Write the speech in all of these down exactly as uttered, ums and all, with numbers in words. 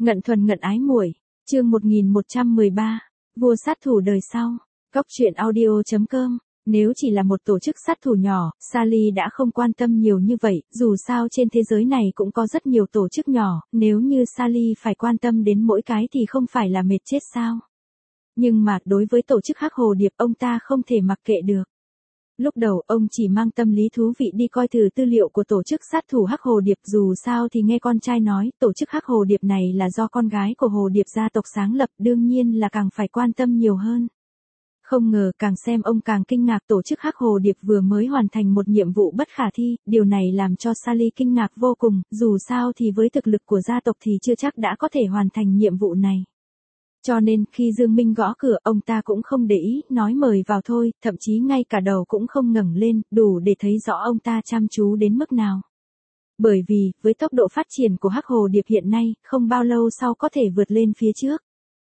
Ngận thuần ngận ái muội, chương một nghìn một trăm mười ba, vua sát thủ đời sau, Cóc truyện audio chấm com. Nếu chỉ là một tổ chức sát thủ nhỏ, Sally đã không quan tâm nhiều như vậy, dù sao trên thế giới này cũng có rất nhiều tổ chức nhỏ, nếu như Sally phải quan tâm đến mỗi cái thì không phải là mệt chết sao. Nhưng mà, đối với tổ chức Hắc Hồ Điệp ông ta không thể mặc kệ được. Lúc đầu ông chỉ mang tâm lý thú vị đi coi thử tư liệu của tổ chức sát thủ Hắc Hồ Điệp, dù sao thì nghe con trai nói, tổ chức Hắc Hồ Điệp này là do con gái của Hồ Điệp gia tộc sáng lập, đương nhiên là càng phải quan tâm nhiều hơn. Không ngờ càng xem ông càng kinh ngạc, tổ chức Hắc Hồ Điệp vừa mới hoàn thành một nhiệm vụ bất khả thi, điều này làm cho Sally kinh ngạc vô cùng, dù sao thì với thực lực của gia tộc thì chưa chắc đã có thể hoàn thành nhiệm vụ này. Cho nên, khi Dương Minh gõ cửa, ông ta cũng không để ý, nói mời vào thôi, thậm chí ngay cả đầu cũng không ngẩng lên, đủ để thấy rõ ông ta chăm chú đến mức nào. Bởi vì, với tốc độ phát triển của Hắc Hồ Điệp hiện nay, không bao lâu sau có thể vượt lên phía trước.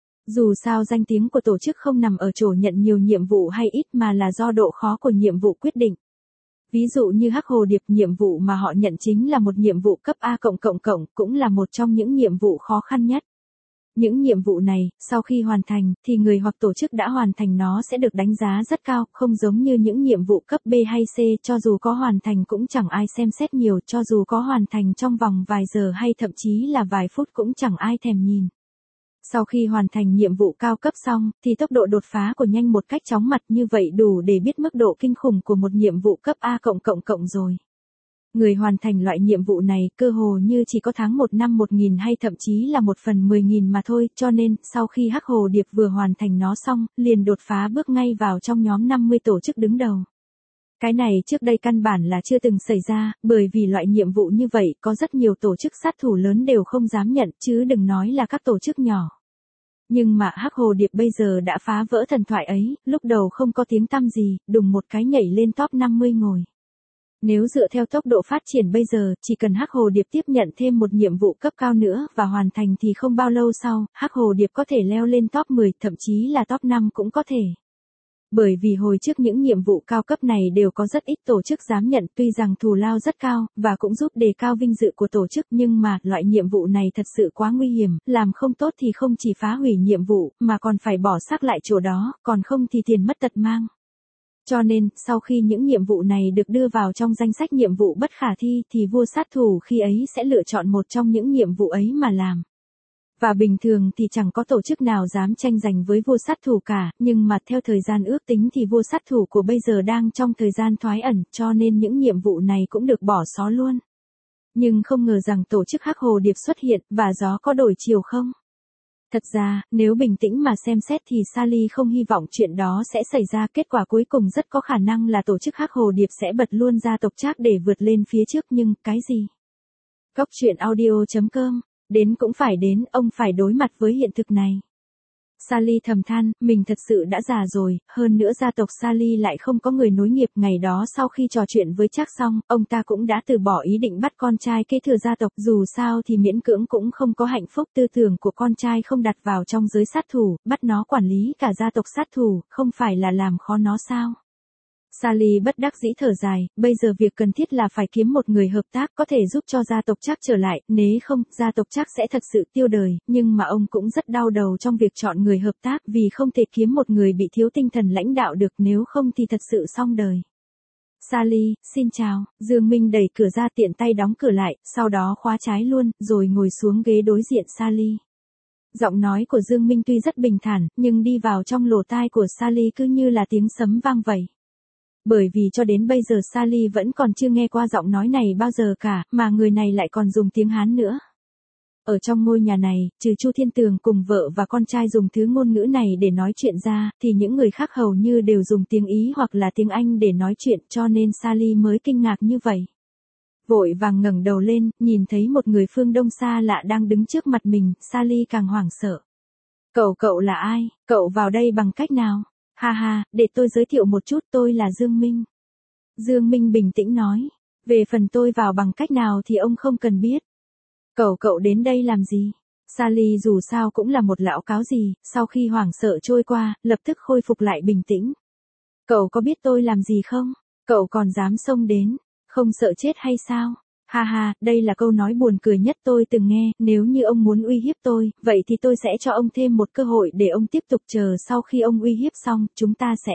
Dù sao danh tiếng của tổ chức không nằm ở chỗ nhận nhiều nhiệm vụ hay ít mà là do độ khó của nhiệm vụ quyết định. Ví dụ như Hắc Hồ Điệp, nhiệm vụ mà họ nhận chính là một nhiệm vụ cấp A cộng cộng cộng, cũng là một trong những nhiệm vụ khó khăn nhất. Những nhiệm vụ này, sau khi hoàn thành, thì người hoặc tổ chức đã hoàn thành nó sẽ được đánh giá rất cao, không giống như những nhiệm vụ cấp B hay C, cho dù có hoàn thành cũng chẳng ai xem xét nhiều, cho dù có hoàn thành trong vòng vài giờ hay thậm chí là vài phút cũng chẳng ai thèm nhìn. Sau khi hoàn thành nhiệm vụ cao cấp xong, thì tốc độ đột phá của nhanh một cách chóng mặt, như vậy đủ để biết mức độ kinh khủng của một nhiệm vụ cấp A cộng cộng cộng rồi. Người hoàn thành loại nhiệm vụ này cơ hồ như chỉ có tháng một năm một nghìn hay thậm chí là một phần mười nghìn mà thôi, cho nên sau khi Hắc Hồ Điệp vừa hoàn thành nó xong, liền đột phá bước ngay vào trong nhóm năm mươi tổ chức đứng đầu. Cái này trước đây căn bản là chưa từng xảy ra, bởi vì loại nhiệm vụ như vậy có rất nhiều tổ chức sát thủ lớn đều không dám nhận, chứ đừng nói là các tổ chức nhỏ. Nhưng mà Hắc Hồ Điệp bây giờ đã phá vỡ thần thoại ấy, lúc đầu không có tiếng tăm gì, đùng một cái nhảy lên top năm mươi ngồi. Nếu dựa theo tốc độ phát triển bây giờ, chỉ cần Hắc Hồ Điệp tiếp nhận thêm một nhiệm vụ cấp cao nữa và hoàn thành thì không bao lâu sau, Hắc Hồ Điệp có thể leo lên top mười, thậm chí là top năm cũng có thể. Bởi vì hồi trước những nhiệm vụ cao cấp này đều có rất ít tổ chức dám nhận, tuy rằng thù lao rất cao, và cũng giúp đề cao vinh dự của tổ chức, nhưng mà, loại nhiệm vụ này thật sự quá nguy hiểm, làm không tốt thì không chỉ phá hủy nhiệm vụ, mà còn phải bỏ xác lại chỗ đó, còn không thì tiền mất tật mang. Cho nên, sau khi những nhiệm vụ này được đưa vào trong danh sách nhiệm vụ bất khả thi thì vua sát thủ khi ấy sẽ lựa chọn một trong những nhiệm vụ ấy mà làm. Và bình thường thì chẳng có tổ chức nào dám tranh giành với vua sát thủ cả, nhưng mà theo thời gian ước tính thì vua sát thủ của bây giờ đang trong thời gian thoái ẩn, cho nên những nhiệm vụ này cũng được bỏ xó luôn. Nhưng không ngờ rằng tổ chức Hắc Hồ Điệp xuất hiện, và gió có đổi chiều không? Thật ra, nếu bình tĩnh mà xem xét thì Sally không hy vọng chuyện đó sẽ xảy ra, kết quả cuối cùng rất có khả năng là tổ chức Hắc Hồ Điệp sẽ bật luôn gia tộc Trác để vượt lên phía trước, nhưng, cái gì? Cóc truyện audio chấm com, đến cũng phải đến, ông phải đối mặt với hiện thực này. Sally thầm than, mình thật sự đã già rồi, hơn nữa gia tộc Sally lại không có người nối nghiệp. Ngày đó sau khi trò chuyện với Trác xong, ông ta cũng đã từ bỏ ý định bắt con trai kế thừa gia tộc, dù sao thì miễn cưỡng cũng không có hạnh phúc. Tư tưởng của con trai không đặt vào trong giới sát thủ, bắt nó quản lý cả gia tộc sát thủ, không phải là làm khó nó sao? Sally bất đắc dĩ thở dài, bây giờ việc cần thiết là phải kiếm một người hợp tác có thể giúp cho gia tộc Trác trở lại, nếu không, gia tộc Trác sẽ thật sự tiêu đời, nhưng mà ông cũng rất đau đầu trong việc chọn người hợp tác, vì không thể kiếm một người bị thiếu tinh thần lãnh đạo được, nếu không thì thật sự xong đời. Sally, xin chào, Dương Minh đẩy cửa ra tiện tay đóng cửa lại, sau đó khóa trái luôn, rồi ngồi xuống ghế đối diện Sally. Giọng nói của Dương Minh tuy rất bình thản, nhưng đi vào trong lỗ tai của Sally cứ như là tiếng sấm vang vậy. Bởi vì cho đến bây giờ Sally vẫn còn chưa nghe qua giọng nói này bao giờ cả, mà người này lại còn dùng tiếng Hán nữa. Ở trong ngôi nhà này, trừ Chu Thiên Tường cùng vợ và con trai dùng thứ ngôn ngữ này để nói chuyện ra, thì những người khác hầu như đều dùng tiếng Ý hoặc là tiếng Anh để nói chuyện, cho nên Sally mới kinh ngạc như vậy. Vội vàng ngẩng đầu lên, nhìn thấy một người phương Đông xa lạ đang đứng trước mặt mình, Sally càng hoảng sợ. Cậu cậu là ai? Cậu vào đây bằng cách nào? Ha ha, để tôi giới thiệu một chút, tôi là Dương Minh. Dương Minh bình tĩnh nói, về phần tôi vào bằng cách nào thì ông không cần biết. Cậu cậu đến đây làm gì? Sally dù sao cũng là một lão cáo gì, sau khi hoảng sợ trôi qua, lập tức khôi phục lại bình tĩnh. Cậu có biết tôi làm gì không? Cậu còn dám xông đến, không sợ chết hay sao? Ha ha, đây là câu nói buồn cười nhất tôi từng nghe, nếu như ông muốn uy hiếp tôi, vậy thì tôi sẽ cho ông thêm một cơ hội để ông tiếp tục chờ sau khi ông uy hiếp xong, chúng ta sẽ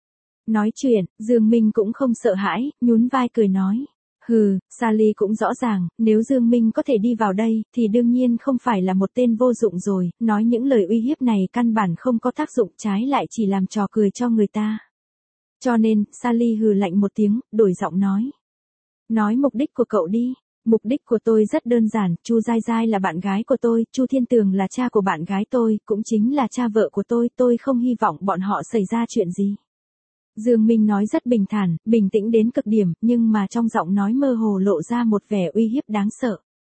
nói chuyện. Dương Minh cũng không sợ hãi, nhún vai cười nói. Hừ, Sally cũng rõ ràng, nếu Dương Minh có thể đi vào đây, thì đương nhiên không phải là một tên vô dụng rồi, nói những lời uy hiếp này căn bản không có tác dụng, trái lại chỉ làm trò cười cho người ta. Cho nên, Sally hừ lạnh một tiếng, đổi giọng nói. Nói mục đích của cậu đi. Mục đích của tôi rất đơn giản, Chu Giai Giai là bạn gái của tôi, Chu Thiên Tường là cha của bạn gái tôi, cũng chính là cha vợ của tôi, tôi không hy vọng bọn họ xảy ra chuyện gì. Dương Minh nói rất bình thản, bình tĩnh đến cực điểm, nhưng mà trong giọng nói mơ hồ lộ ra một vẻ uy hiếp đáng sợ.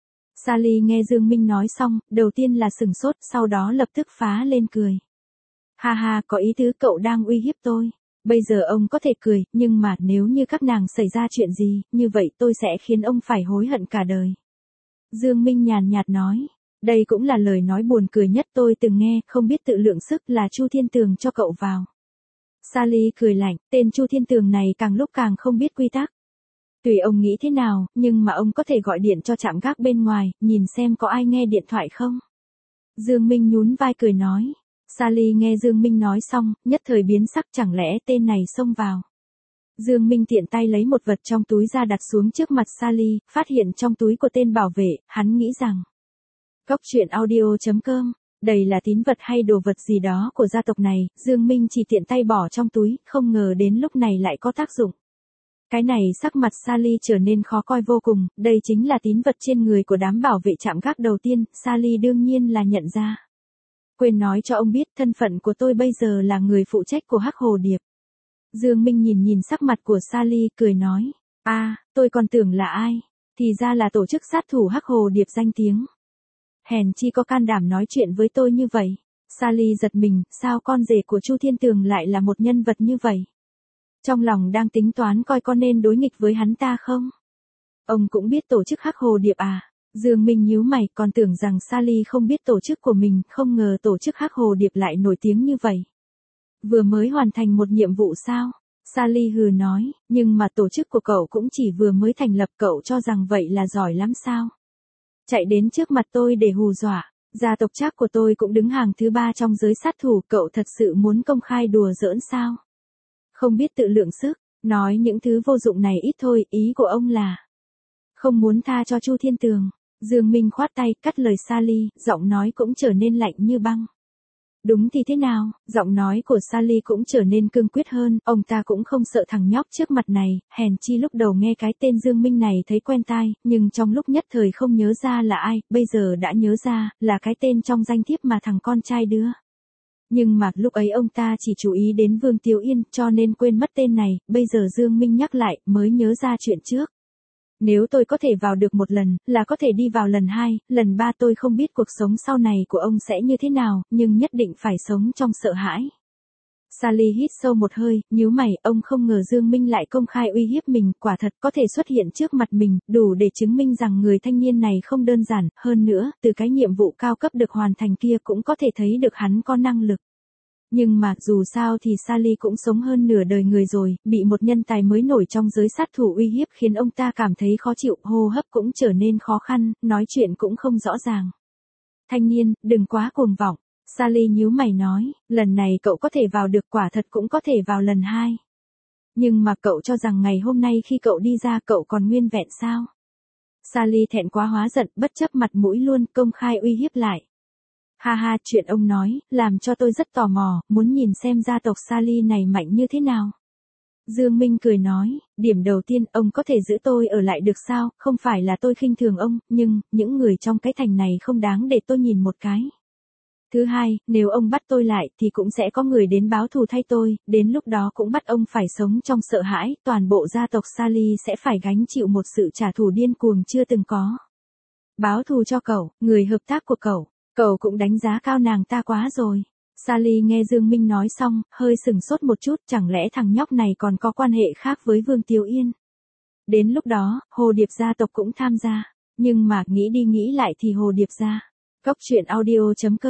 Sally nghe Dương Minh nói xong, đầu tiên là sừng sốt, sau đó lập tức phá lên cười. Ha ha, có ý tứ cậu đang uy hiếp tôi. Bây giờ ông có thể cười, nhưng mà nếu như các nàng xảy ra chuyện gì, như vậy tôi sẽ khiến ông phải hối hận cả đời. Dương Minh nhàn nhạt nói, đây cũng là lời nói buồn cười nhất tôi từng nghe, không biết tự lượng sức là Chu Thiên Tường cho cậu vào. Sally cười lạnh, tên Chu Thiên Tường này càng lúc càng không biết quy tắc. Tùy ông nghĩ thế nào, nhưng mà ông có thể gọi điện cho trạm gác bên ngoài, nhìn xem có ai nghe điện thoại không. Dương Minh nhún vai cười nói. Sally nghe Dương Minh nói xong, nhất thời biến sắc, chẳng lẽ tên này xông vào. Dương Minh tiện tay lấy một vật trong túi ra đặt xuống trước mặt Sally, phát hiện trong túi của tên bảo vệ, hắn nghĩ rằng. Cốc truyện audio chấm com, đây là tín vật hay đồ vật gì đó của gia tộc này, Dương Minh chỉ tiện tay bỏ trong túi, không ngờ đến lúc này lại có tác dụng. Cái này sắc mặt Sally trở nên khó coi vô cùng, đây chính là tín vật trên người của đám bảo vệ trạm gác đầu tiên, Sally đương nhiên là nhận ra. Quên nói cho ông biết thân phận của tôi bây giờ là người phụ trách của Hắc Hồ Điệp. Dương Minh nhìn nhìn sắc mặt của Sally, cười nói. a à, tôi còn tưởng là ai, thì ra là tổ chức sát thủ Hắc Hồ Điệp danh tiếng. Hèn chi có can đảm nói chuyện với tôi như vậy. Sally giật mình, sao con rể của Chu Thiên Tường lại là một nhân vật như vậy? Trong lòng đang tính toán coi có nên đối nghịch với hắn ta không? Ông cũng biết tổ chức Hắc Hồ Điệp à? Dương Minh nhíu mày, còn tưởng rằng Sally không biết tổ chức của mình, không ngờ tổ chức Hắc Hồ Điệp lại nổi tiếng như vậy. Vừa mới hoàn thành một nhiệm vụ sao? Sally hừ nói, nhưng mà tổ chức của cậu cũng chỉ vừa mới thành lập, cậu cho rằng vậy là giỏi lắm sao? Chạy đến trước mặt tôi để hù dọa, gia tộc Trác của tôi cũng đứng hàng thứ ba trong giới sát thủ, cậu thật sự muốn công khai đùa giỡn sao? Không biết tự lượng sức, nói những thứ vô dụng này ít thôi, ý của ông là không muốn tha cho Chu Thiên Tường. Dương Minh khoát tay, cắt lời Sally, giọng nói cũng trở nên lạnh như băng. Đúng thì thế nào, giọng nói của Sally cũng trở nên cương quyết hơn, ông ta cũng không sợ thằng nhóc trước mặt này, hèn chi lúc đầu nghe cái tên Dương Minh này thấy quen tai, nhưng trong lúc nhất thời không nhớ ra là ai, bây giờ đã nhớ ra, là cái tên trong danh thiếp mà thằng con trai đưa. Nhưng mà lúc ấy ông ta chỉ chú ý đến Vương Tiếu Yên, cho nên quên mất tên này, bây giờ Dương Minh nhắc lại, mới nhớ ra chuyện trước. Nếu tôi có thể vào được một lần, là có thể đi vào lần hai, lần ba tôi không biết cuộc sống sau này của ông sẽ như thế nào, nhưng nhất định phải sống trong sợ hãi. Sally hít sâu một hơi, nhíu mày, ông không ngờ Dương Minh lại công khai uy hiếp mình, quả thật có thể xuất hiện trước mặt mình, đủ để chứng minh rằng người thanh niên này không đơn giản, hơn nữa, từ cái nhiệm vụ cao cấp được hoàn thành kia cũng có thể thấy được hắn có năng lực. Nhưng mà, dù sao thì Sally cũng sống hơn nửa đời người rồi, bị một nhân tài mới nổi trong giới sát thủ uy hiếp khiến ông ta cảm thấy khó chịu, hô hấp cũng trở nên khó khăn, nói chuyện cũng không rõ ràng. Thanh niên, đừng quá cuồng vọng. Sally nhíu mày nói, lần này cậu có thể vào được, quả thật cũng có thể vào lần hai. Nhưng mà cậu cho rằng ngày hôm nay khi cậu đi ra cậu còn nguyên vẹn sao? Sally thẹn quá hóa giận, bất chấp mặt mũi luôn, công khai uy hiếp lại. Ha ha, chuyện ông nói, làm cho tôi rất tò mò, muốn nhìn xem gia tộc Sally này mạnh như thế nào. Dương Minh cười nói, điểm đầu tiên, ông có thể giữ tôi ở lại được sao, không phải là tôi khinh thường ông, nhưng, những người trong cái thành này không đáng để tôi nhìn một cái. Thứ hai, nếu ông bắt tôi lại, thì cũng sẽ có người đến báo thù thay tôi, đến lúc đó cũng bắt ông phải sống trong sợ hãi, toàn bộ gia tộc Sally sẽ phải gánh chịu một sự trả thù điên cuồng chưa từng có. Báo thù cho cậu, người hợp tác của cậu. Cậu cũng đánh giá cao nàng ta quá rồi. Sally nghe Dương Minh nói xong, hơi sừng sốt một chút, chẳng lẽ thằng nhóc này còn có quan hệ khác với Vương Tiếu Yên. Đến lúc đó, Hồ Điệp gia tộc cũng tham gia. Nhưng mà nghĩ đi nghĩ lại thì Hồ Điệp gia. Cốc truyện audio chấm com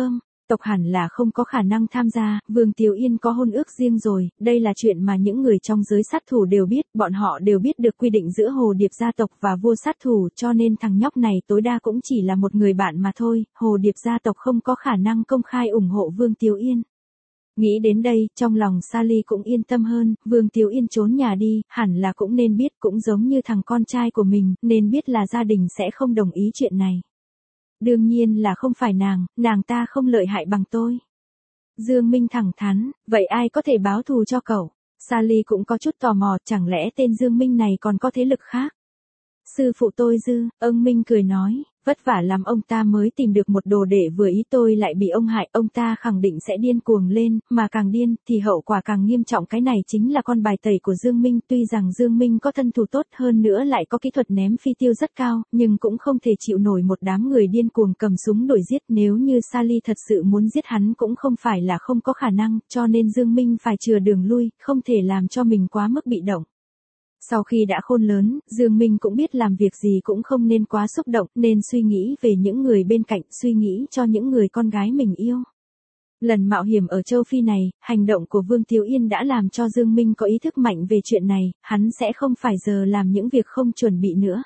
tộc hẳn là không có khả năng tham gia, Vương Tiếu Yên có hôn ước riêng rồi, đây là chuyện mà những người trong giới sát thủ đều biết, bọn họ đều biết được quy định giữa Hồ Điệp gia tộc và vua sát thủ, cho nên thằng nhóc này tối đa cũng chỉ là một người bạn mà thôi, Hồ Điệp gia tộc không có khả năng công khai ủng hộ Vương Tiếu Yên. Nghĩ đến đây, trong lòng Sally cũng yên tâm hơn, Vương Tiếu Yên trốn nhà đi, hẳn là cũng nên biết, cũng giống như thằng con trai của mình, nên biết là gia đình sẽ không đồng ý chuyện này. Đương nhiên là không phải nàng, nàng ta không lợi hại bằng tôi. Dương Minh thẳng thắn, vậy ai có thể báo thù cho cậu? Sally cũng có chút tò mò, chẳng lẽ tên Dương Minh này còn có thế lực khác? Sư phụ tôi Dư, ông Minh cười nói, vất vả lắm ông ta mới tìm được một đồ đệ vừa ý tôi lại bị ông hại, ông ta khẳng định sẽ điên cuồng lên, mà càng điên, thì hậu quả càng nghiêm trọng, cái này chính là con bài tẩy của Dương Minh, tuy rằng Dương Minh có thân thủ tốt hơn nữa lại có kỹ thuật ném phi tiêu rất cao, nhưng cũng không thể chịu nổi một đám người điên cuồng cầm súng đuổi giết, nếu như Sally thật sự muốn giết hắn cũng không phải là không có khả năng, cho nên Dương Minh phải chừa đường lui, không thể làm cho mình quá mức bị động. Sau khi đã khôn lớn, Dương Minh cũng biết làm việc gì cũng không nên quá xúc động, nên suy nghĩ về những người bên cạnh, suy nghĩ cho những người con gái mình yêu. Lần mạo hiểm ở châu Phi này, hành động của Vương Tiếu Yên đã làm cho Dương Minh có ý thức mạnh về chuyện này, hắn sẽ không phải giờ làm những việc không chuẩn bị nữa.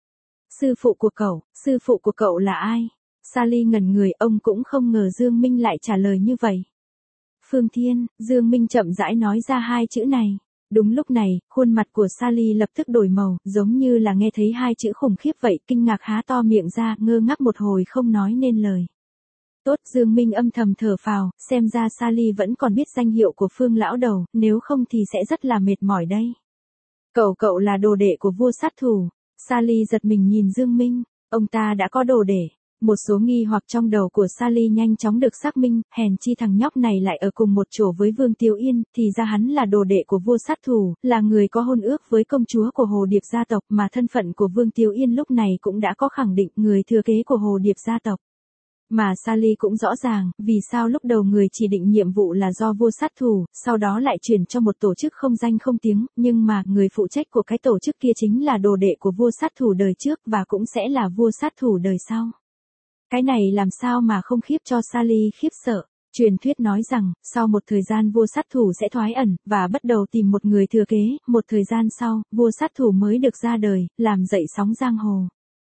Sư phụ của cậu, sư phụ của cậu là ai? Sally ngẩn người, ông cũng không ngờ Dương Minh lại trả lời như vậy. Phương Thiên, Dương Minh chậm rãi nói ra hai chữ này. Đúng lúc này, khuôn mặt của Sally lập tức đổi màu, giống như là nghe thấy hai chữ khủng khiếp vậy, kinh ngạc há to miệng ra, ngơ ngác một hồi không nói nên lời. Tốt, Dương Minh âm thầm thở phào, xem ra Sally vẫn còn biết danh hiệu của Phương lão đầu, nếu không thì sẽ rất là mệt mỏi đây. Cậu cậu là đồ đệ của vua sát thủ. Sally giật mình nhìn Dương Minh, ông ta đã có đồ đệ. Một số nghi hoặc trong đầu của Sally nhanh chóng được xác minh, hèn chi thằng nhóc này lại ở cùng một chỗ với Vương Tiếu Yên, thì ra hắn là đồ đệ của vua sát thủ, là người có hôn ước với công chúa của Hồ Điệp gia tộc, mà thân phận của Vương Tiếu Yên lúc này cũng đã có khẳng định, người thừa kế của Hồ Điệp gia tộc. Mà Sally cũng rõ ràng, vì sao lúc đầu người chỉ định nhiệm vụ là do vua sát thủ, sau đó lại chuyển cho một tổ chức không danh không tiếng, nhưng mà người phụ trách của cái tổ chức kia chính là đồ đệ của vua sát thủ đời trước và cũng sẽ là vua sát thủ đời sau. Cái này làm sao mà không khiếp cho Sally khiếp sợ. Truyền thuyết nói rằng, sau một thời gian vua sát thủ sẽ thoái ẩn, và bắt đầu tìm một người thừa kế, một thời gian sau, vua sát thủ mới được ra đời, làm dậy sóng giang hồ.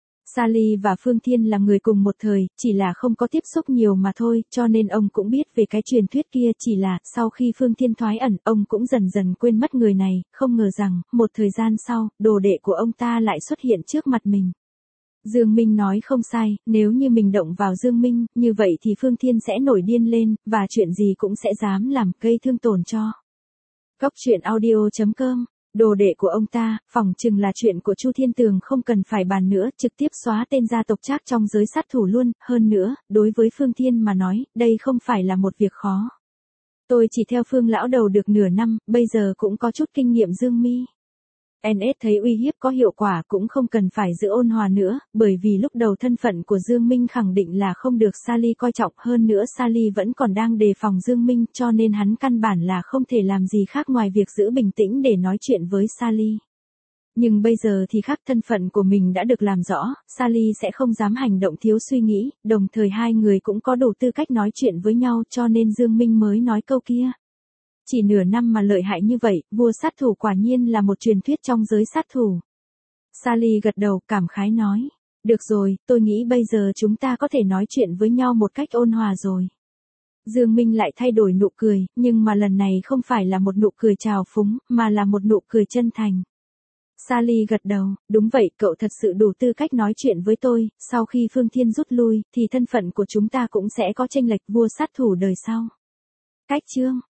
Sally và Phương Thiên là người cùng một thời, chỉ là không có tiếp xúc nhiều mà thôi, cho nên ông cũng biết về cái truyền thuyết kia, chỉ là, sau khi Phương Thiên thoái ẩn, ông cũng dần dần quên mất người này, không ngờ rằng, một thời gian sau, đồ đệ của ông ta lại xuất hiện trước mặt mình. Dương Minh nói không sai, nếu như mình động vào Dương Minh, như vậy thì Phương Thiên sẽ nổi điên lên, và chuyện gì cũng sẽ dám làm, gây thương tổn cho. Góc truyện audio chấm com, đồ đệ của ông ta, phỏng chừng là chuyện của Chu Thiên Tường không cần phải bàn nữa, trực tiếp xóa tên gia tộc Trác trong giới sát thủ luôn, hơn nữa, đối với Phương Thiên mà nói, đây không phải là một việc khó. Tôi chỉ theo Phương lão đầu được nửa năm, bây giờ cũng có chút kinh nghiệm Dương mi. en ét thấy uy hiếp có hiệu quả cũng không cần phải giữ ôn hòa nữa, bởi vì lúc đầu thân phận của Dương Minh khẳng định là không được Sally coi trọng, hơn nữa Sally vẫn còn đang đề phòng Dương Minh, cho nên hắn căn bản là không thể làm gì khác ngoài việc giữ bình tĩnh để nói chuyện với Sally. Nhưng bây giờ thì khác, thân phận của mình đã được làm rõ, Sally sẽ không dám hành động thiếu suy nghĩ, đồng thời hai người cũng có đủ tư cách nói chuyện với nhau, cho nên Dương Minh mới nói câu kia. Chỉ nửa năm mà lợi hại như vậy, vua sát thủ quả nhiên là một truyền thuyết trong giới sát thủ. Sally gật đầu, cảm khái nói. Được rồi, tôi nghĩ bây giờ chúng ta có thể nói chuyện với nhau một cách ôn hòa rồi. Dương Minh lại thay đổi nụ cười, nhưng mà lần này không phải là một nụ cười trào phúng, mà là một nụ cười chân thành. Sally gật đầu, đúng vậy, cậu thật sự đủ tư cách nói chuyện với tôi, sau khi Phương Thiên rút lui, thì thân phận của chúng ta cũng sẽ có chênh lệch, vua sát thủ đời sau. Cách chương